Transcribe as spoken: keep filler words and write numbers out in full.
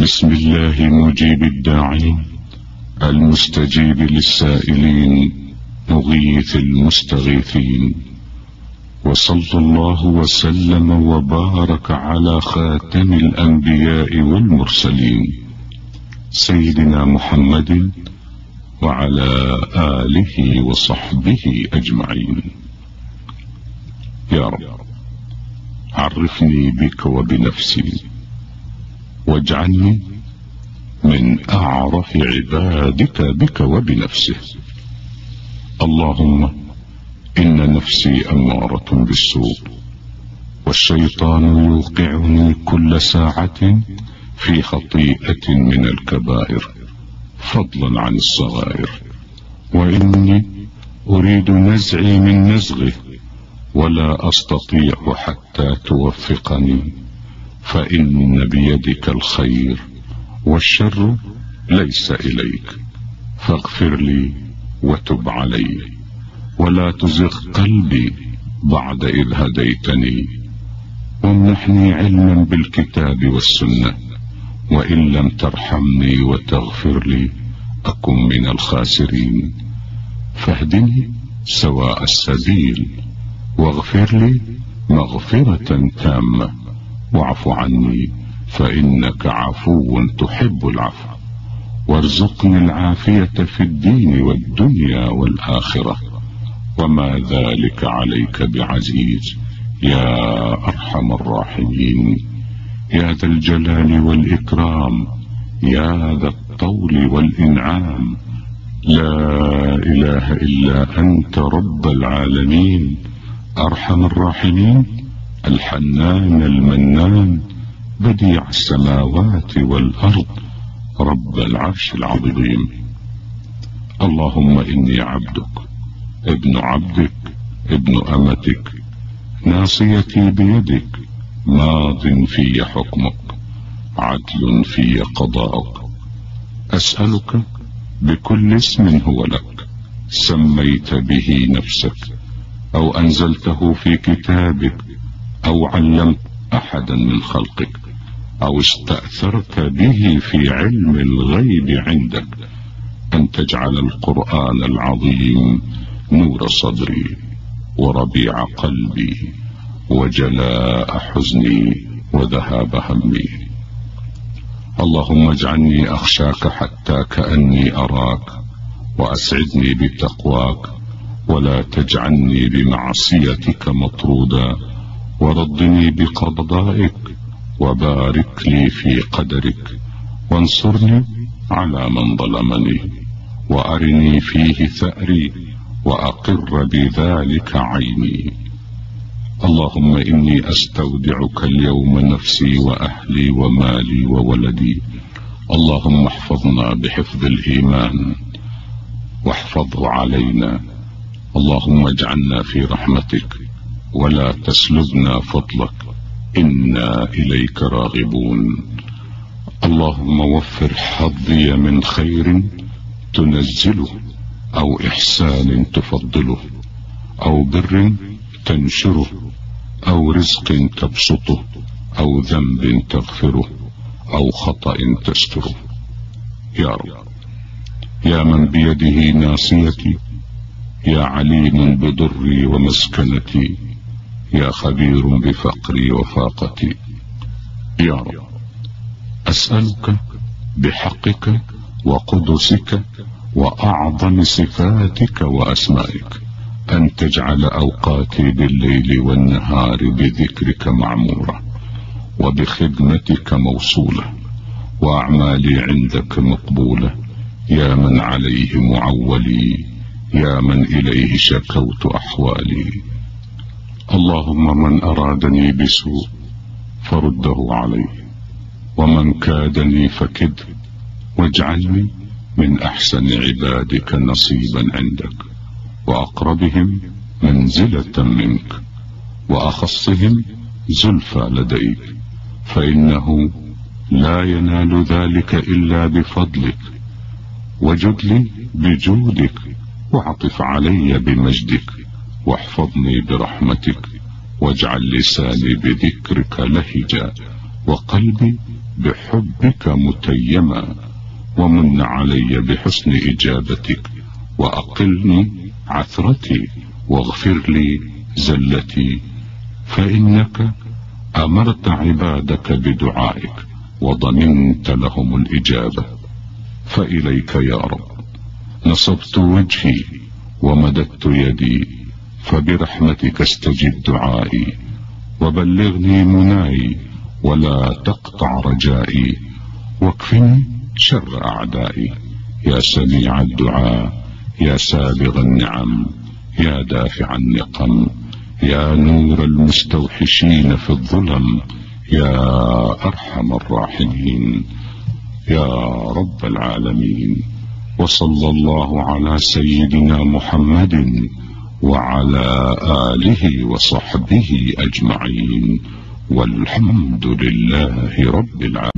بسم الله مجيب الداعين المستجيب للسائلين مغيث المستغيثين، وصلى الله وسلم وبارك على خاتم الأنبياء والمرسلين سيدنا محمد وعلى آله وصحبه أجمعين. يا رب عرفني بك وبنفسي واجعلني من أعرف عبادك بك وبنفسه. اللهم إن نفسي أمارة بالسوء، والشيطان يوقعني كل ساعة في خطيئة من الكبائر فضلا عن الصغائر، وإني أريد نزعي من نزغه ولا أستطيع حتى توفقني، فإن بيدك الخير والشر ليس إليك، فاغفر لي وتب علي، ولا تزغ قلبي بعد إذ هديتني، وامنحني علما بالكتاب والسنة، وإن لم ترحمني وتغفر لي أكن من الخاسرين، فاهدني سواء السبيل، واغفر لي مغفرة تامة، واعف عني فإنك عفو تحب العفو، وارزقني العافية في الدين والدنيا والآخرة، وما ذلك عليك بعزيز يا أرحم الراحمين، يا ذا الجلال والإكرام، يا ذا الطول والإنعام، لا إله إلا أنت رب العالمين، أرحم الراحمين، الحنان المنان، بديع السماوات والأرض، رب العرش العظيم. اللهم إني عبدك ابن عبدك ابن أمتك، ناصيتي بيدك، ماض في حكمك، عدل في قضاءك، أسألك بكل اسم هو لك سميت به نفسك أو أنزلته في كتابك أو علمت أحدا من خلقك أو استأثرت به في علم الغيب عندك، أن تجعل القرآن العظيم نور صدري وربيع قلبي وجلاء حزني وذهاب همي. اللهم اجعلني أخشاك حتى كأني أراك، وأسعدني بتقواك، ولا تجعلني بمعصيتك مطرودا، وردني بقضائك، وبارك لي في قدرك، وانصرني على من ظلمني، وأرني فيه ثأري، وأقر بذلك عيني. اللهم إني أستودعك اليوم نفسي وأهلي ومالي وولدي. اللهم احفظنا بحفظ الإيمان واحفظه علينا. اللهم اجعلنا في رحمتك ولا تسلبنا فضلك، إنا إليك راغبون. اللهم وفر حظي من خير تنزله، أو إحسان تفضله، أو بر تنشره، أو رزق تبسطه، أو ذنب تغفره، أو خطأ تستره. يا رب يا من بيده ناصيتي، يا عليم بضري ومسكنتي، يا خبير بفقري وفاقتي. يا رب أسألك بحقك وقدسك وأعظم صفاتك وأسمائك أن تجعل أوقاتي بالليل والنهار بذكرك معمورة، وبخدمتك موصولة، وأعمالي عندك مقبولة، يا من عليه معولي، يا من إليه شكوت أحوالي. اللهم من أرادني بسوء فرده عليه، ومن كادني فكد، واجعلني من أحسن عبادك نصيبا عندك، وأقربهم منزلة منك، وأخصهم زلفى لديك، فإنه لا ينال ذلك إلا بفضلك، وجد لي بجودك، وعطف علي بمجدك، واحفظني برحمتك، واجعل لساني بذكرك لهجا، وقلبي بحبك متيما، ومن علي بحسن إجابتك، وأقلني عثرتي واغفر لي زلتي، فإنك أمرت عبادك بدعائك وضمنت لهم الإجابة. فإليك يا رب نصبت وجهي ومددت يدي، فبرحمتك استجب دعائي، وبلغني مناي ولا تقطع رجائي، واكفني شر أعدائي. يا سميع الدعاء، يا سابغ النعم، يا دافع النقم، يا نور المستوحشين في الظلم، يا أرحم الراحمين، يا رب العالمين. وصلى الله على سيدنا محمد وعلى آله وصحبه أجمعين، والحمد لله رب العالمين.